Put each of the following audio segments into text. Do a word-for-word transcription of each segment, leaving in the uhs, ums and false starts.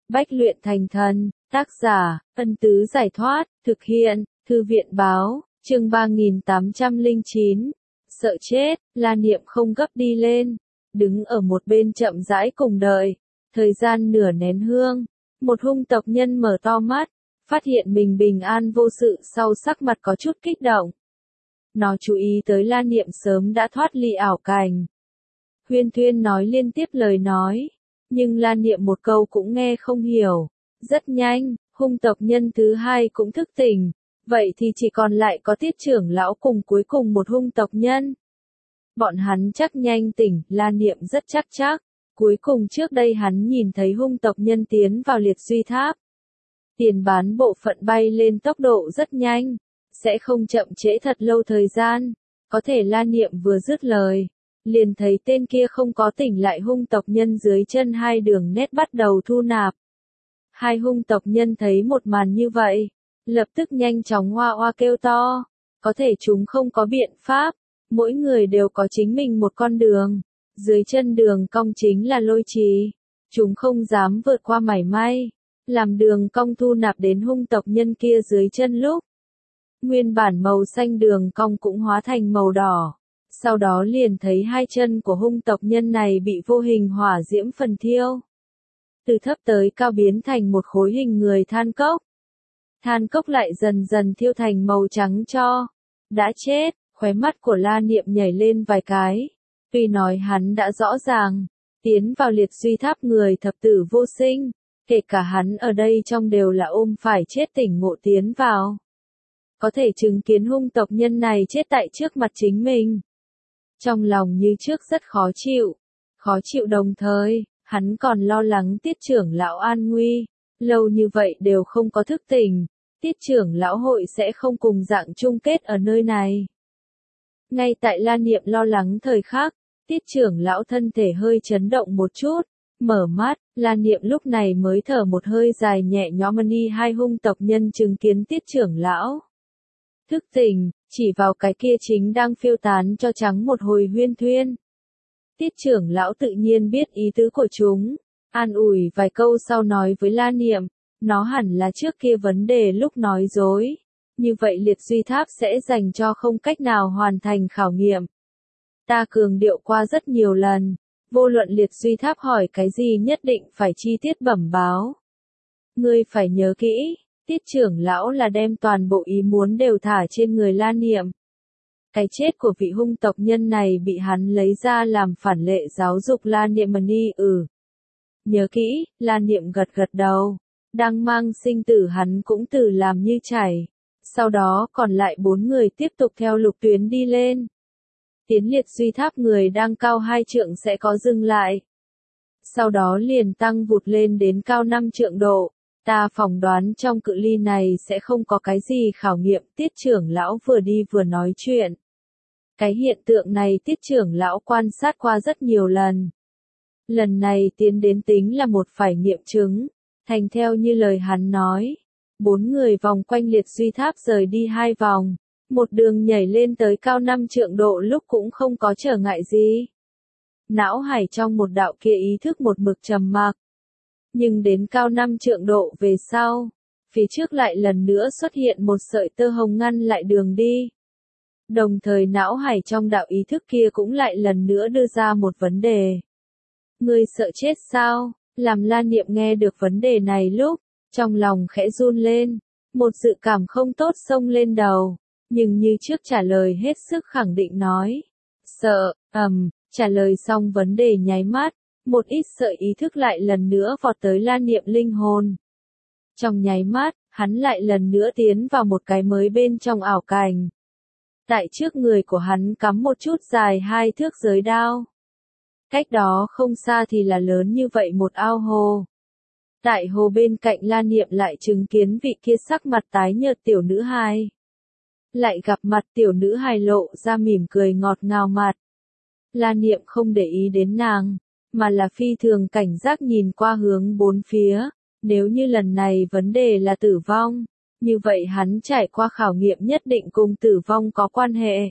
Bách luyện thành thần, tác giả, Ân Tứ Giải Thoát, thực hiện, Thư viện Báo, chương ba nghìn tám trăm lẻ chín. Sợ chết, La Niệm không gấp đi lên, đứng ở một bên chậm rãi cùng đợi. Thời gian nửa nén hương, một hung tộc nhân mở to mắt, phát hiện mình bình an vô sự sau sắc mặt có chút kích động. Nó chú ý tới La Niệm sớm đã thoát ly ảo cảnh. Huyên Thuyên nói liên tiếp lời nói, nhưng La Niệm một câu cũng nghe không hiểu. Rất nhanh, hung tộc nhân thứ hai cũng thức tỉnh, vậy thì chỉ còn lại có Tiết trưởng lão cùng cuối cùng một hung tộc nhân. Bọn hắn chắc nhanh tỉnh, La Niệm rất chắc chắc. Cuối cùng trước đây hắn nhìn thấy hung tộc nhân tiến vào liệt duy tháp. Tiền bán bộ phận bay lên tốc độ rất nhanh, sẽ không chậm trễ thật lâu thời gian. Có thể La Niệm vừa dứt lời, liền thấy tên kia không có tỉnh lại hung tộc nhân dưới chân hai đường nét bắt đầu thu nạp. Hai hung tộc nhân thấy một màn như vậy, lập tức nhanh chóng hoa hoa kêu to. Có thể chúng không có biện pháp, mỗi người đều có chính mình một con đường. Dưới chân đường cong chính là lôi trì, chúng không dám vượt qua mảy may, làm đường cong thu nạp đến hung tộc nhân kia dưới chân lúc. Nguyên bản màu xanh đường cong cũng hóa thành màu đỏ, sau đó liền thấy hai chân của hung tộc nhân này bị vô hình hỏa diễm phần thiêu. Từ thấp tới cao biến thành một khối hình người than cốc. Than cốc lại dần dần thiêu thành màu trắng cho. Đã chết, khóe mắt của La Niệm nhảy lên vài cái. Tuy nói hắn đã rõ ràng, tiến vào liệt duy tháp người thập tử vô sinh, kể cả hắn ở đây trong đều là ôm phải chết tỉnh ngộ tiến vào. Có thể chứng kiến hung tộc nhân này chết tại trước mặt chính mình. Trong lòng như trước rất khó chịu, khó chịu đồng thời, hắn còn lo lắng Tiết trưởng lão an nguy, lâu như vậy đều không có thức tỉnh, Tiết trưởng lão hội sẽ không cùng dạng chung kết ở nơi này. Ngay tại La Niệm lo lắng thời khắc, Tiết trưởng lão thân thể hơi chấn động một chút, mở mắt, La Niệm lúc này mới thở một hơi dài nhẹ nhõm. Ni hai hung tộc nhân chứng kiến Tiết trưởng lão thức tỉnh, chỉ vào cái kia chính đang phiêu tán cho trắng một hồi Huyên Thuyên. Tiết trưởng lão tự nhiên biết ý tứ của chúng, an ủi vài câu sau nói với La Niệm, nó hẳn là trước kia vấn đề lúc nói dối, như vậy liệt duy tháp sẽ dành cho không cách nào hoàn thành khảo nghiệm. Ta cường điệu qua rất nhiều lần, vô luận liệt duy tháp hỏi cái gì nhất định phải chi tiết bẩm báo. Ngươi phải nhớ kỹ, Tiết trưởng lão là đem toàn bộ ý muốn đều thả trên người La Niệm. Cái chết của vị hung tộc nhân này bị hắn lấy ra làm phản lệ giáo dục La Niệm. Ni ừ. Nhớ kỹ, La Niệm gật gật đầu. Đang mang sinh tử hắn cũng từ làm như chảy. Sau đó còn lại bốn người tiếp tục theo lục tuyến đi lên. Tiến liệt duy tháp người đang cao hai trượng sẽ có dừng lại. Sau đó liền tăng vụt lên đến cao năm trượng độ. Ta phỏng đoán trong cự ly này sẽ không có cái gì khảo nghiệm. Tiết trưởng lão vừa đi vừa nói chuyện. Cái hiện tượng này Tiết trưởng lão quan sát qua rất nhiều lần. Lần này tiến đến tính là một phải nghiệm chứng. Thành theo như lời hắn nói. Bốn người vòng quanh liệt duy tháp rời đi hai vòng. Một đường nhảy lên tới cao năm trượng độ lúc cũng không có trở ngại gì. Não hải trong một đạo kia ý thức một mực trầm mặc. Nhưng đến cao năm trượng độ về sau, phía trước lại lần nữa xuất hiện một sợi tơ hồng ngăn lại đường đi. Đồng thời não hải trong đạo ý thức kia cũng lại lần nữa đưa ra một vấn đề. Ngươi sợ chết sao? Làm La Niệm nghe được vấn đề này lúc, trong lòng khẽ run lên, một dự cảm không tốt xông lên đầu. Nhưng như trước trả lời hết sức khẳng định nói. Sợ, ầm, um, trả lời xong vấn đề nháy mắt, một ít sợi ý thức lại lần nữa vọt tới La Niệm linh hồn. Trong nháy mắt, hắn lại lần nữa tiến vào một cái mới bên trong ảo cảnh. Tại trước người của hắn cắm một chút dài hai thước giới đao. Cách đó không xa thì là lớn như vậy một ao hồ. Tại hồ bên cạnh La Niệm lại chứng kiến vị kia sắc mặt tái nhợt tiểu nữ hài. Lại gặp mặt tiểu nữ hài lộ ra mỉm cười ngọt ngào mặt. La Niệm không để ý đến nàng, mà là phi thường cảnh giác nhìn qua hướng bốn phía. Nếu như lần này vấn đề là tử vong, như vậy hắn trải qua khảo nghiệm nhất định cùng tử vong có quan hệ.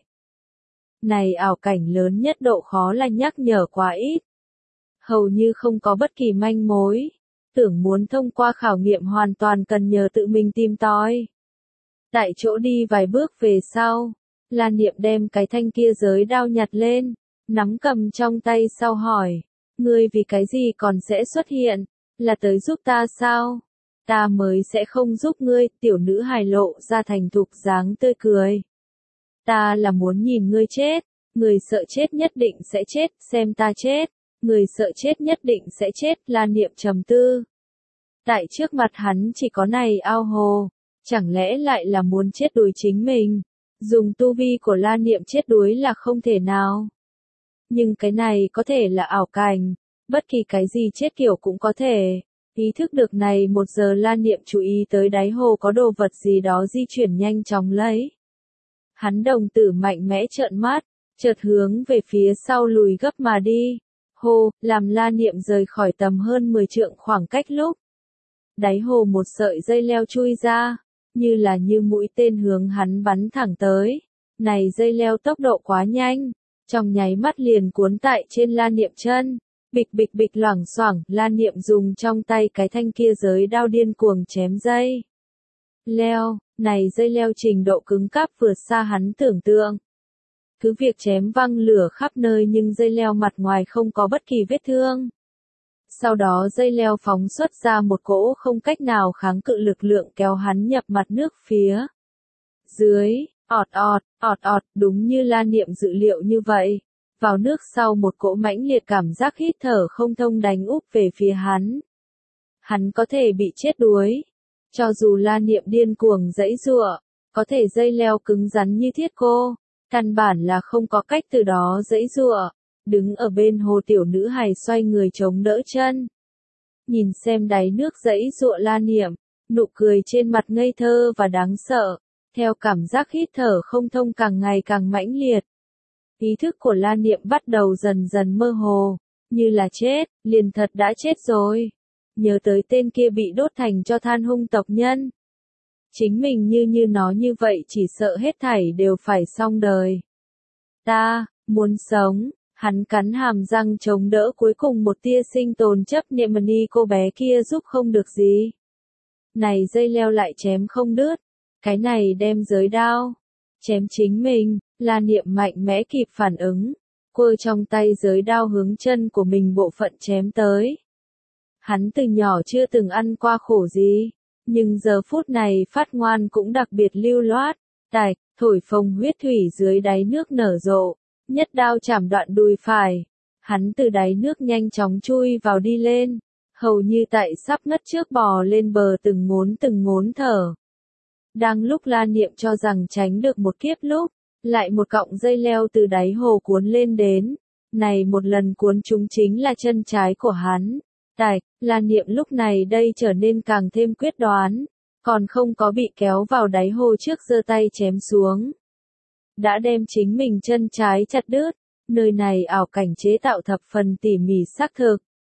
Này ảo cảnh lớn nhất độ khó là nhắc nhở quá ít. Hầu như không có bất kỳ manh mối. tưởng muốn thông qua khảo nghiệm hoàn toàn cần nhờ tự mình tìm tòi. Tại chỗ đi vài bước về sau, La Niệm đem cái thanh kia giới đao nhặt lên, nắm cầm trong tay sau hỏi, ngươi vì cái gì còn sẽ xuất hiện, là tới giúp ta sao? Ta mới sẽ không giúp ngươi, tiểu nữ hài lộ ra thành thục dáng tươi cười. Ta là muốn nhìn ngươi chết, người sợ chết nhất định sẽ chết, xem ta chết, người sợ chết nhất định sẽ chết, La Niệm trầm tư. Tại trước mặt hắn chỉ có này ao hồ, chẳng lẽ lại là muốn chết đuối chính mình? Dùng tu vi của La Niệm chết đuối là không thể nào. Nhưng cái này có thể là ảo cảnh, bất kỳ cái gì chết kiểu cũng có thể. Ý thức được này một giờ La Niệm chú ý tới đáy hồ có đồ vật gì đó di chuyển nhanh chóng lấy. Hắn đồng tử mạnh mẽ trợn mắt, chợt hướng về phía sau lùi gấp mà đi. Hồ, làm La Niệm rời khỏi tầm hơn mười trượng khoảng cách lúc. Đáy hồ một sợi dây leo chui ra, như là như mũi tên hướng hắn bắn thẳng tới. Này dây leo tốc độ quá nhanh, trong nháy mắt liền cuốn tại trên La Niệm chân. Bịch bịch bịch loảng xoảng, La Niệm dùng trong tay cái thanh kia giới đao điên cuồng chém dây leo, này dây leo trình độ cứng cáp vượt xa hắn tưởng tượng. Cứ việc chém văng lửa khắp nơi nhưng dây leo mặt ngoài không có bất kỳ vết thương. Sau đó dây leo phóng xuất ra một cỗ không cách nào kháng cự lực lượng kéo hắn nhập mặt nước phía dưới, ọt ọt, ọt ọt, đúng như La Niệm dự liệu như vậy. Vào nước sau một cỗ mãnh liệt cảm giác hít thở không thông đánh úp về phía hắn. Hắn có thể bị chết đuối. Cho dù La Niệm điên cuồng giãy giụa, có thể dây leo cứng rắn như thiết cô, căn bản là không có cách từ đó giãy giụa. Đứng ở bên hồ tiểu nữ hài xoay người chống đỡ chân. Nhìn xem đáy nước giãy giụa La Niệm, nụ cười trên mặt ngây thơ và đáng sợ, theo cảm giác hít thở không thông càng ngày càng mãnh liệt. Ý thức của La Niệm bắt đầu dần dần mơ hồ, như là chết, liền thật đã chết rồi. Nhớ tới tên kia bị đốt thành cho than hung tộc nhân. Chính mình như như nó như vậy chỉ sợ hết thảy đều phải xong đời. Ta, muốn sống, hắn cắn hàm răng chống đỡ cuối cùng một tia sinh tồn chấp niệm mà ni cô bé kia giúp không được gì. Này dây leo lại chém không đứt, cái này đem giới đao, chém chính mình. La Niệm mạnh mẽ kịp phản ứng, quơ trong tay giới đao hướng chân của mình bộ phận chém tới. Hắn từ nhỏ chưa từng ăn qua khổ gì, nhưng giờ phút này phát ngoan cũng đặc biệt lưu loát, tạch, thổi phồng huyết thủy dưới đáy nước nở rộ, nhất đao chảm đoạn đùi phải. Hắn từ đáy nước nhanh chóng chui vào đi lên, hầu như tại sắp ngất trước bò lên bờ từng ngốn từng ngốn thở. Đang lúc La Niệm cho rằng tránh được một kiếp lúc, lại một cọng dây leo từ đáy hồ cuốn lên đến, này một lần cuốn chúng chính là chân trái của hắn. Tạch, La Niệm lúc này đây trở nên càng thêm quyết đoán, còn không có bị kéo vào đáy hồ trước giơ tay chém xuống. Đã đem chính mình chân trái chặt đứt, nơi này ảo cảnh chế tạo thập phần tỉ mỉ xác thực.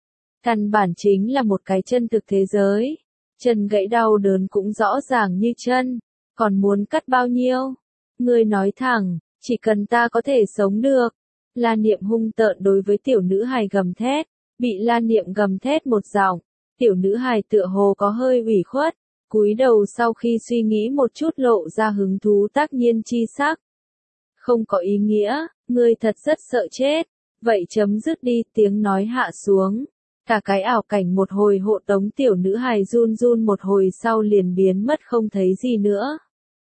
Căn bản chính là một cái chân thực thế giới, chân gãy đau đớn cũng rõ ràng như chân, còn muốn cắt bao nhiêu? Ngươi nói thẳng, chỉ cần ta có thể sống được. La Niệm hung tợn đối với tiểu nữ hài gầm thét, bị La Niệm gầm thét một giọng, tiểu nữ hài tựa hồ có hơi ủy khuất, cúi đầu sau khi suy nghĩ một chút lộ ra hứng thú tác nhiên chi sắc. Không có ý nghĩa, ngươi thật rất sợ chết, vậy chấm dứt đi, tiếng nói hạ xuống. Cả cái ảo cảnh một hồi hộ tống tiểu nữ hài run run một hồi sau liền biến mất không thấy gì nữa.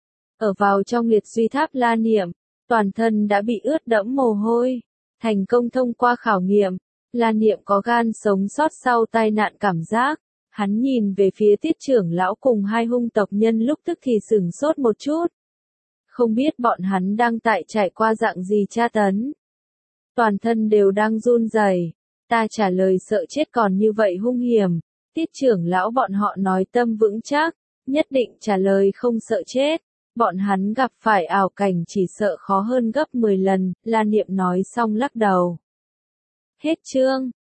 Ở vào trong liệt duy tháp La Niệm, toàn thân đã bị ướt đẫm mồ hôi, thành công thông qua khảo nghiệm. La Niệm có gan sống sót sau tai nạn cảm giác, hắn nhìn về phía Tiết trưởng lão cùng hai hung tộc nhân lúc tức thì sửng sốt một chút. Không biết bọn hắn đang tại trải qua dạng gì tra tấn. Toàn thân đều đang run rẩy. Ta trả lời sợ chết còn như vậy hung hiểm. Tiết trưởng lão bọn họ nói tâm vững chắc, nhất định trả lời không sợ chết. Bọn hắn gặp phải ảo cảnh chỉ sợ khó hơn gấp mười lần, La Niệm nói xong lắc đầu. Hết chương.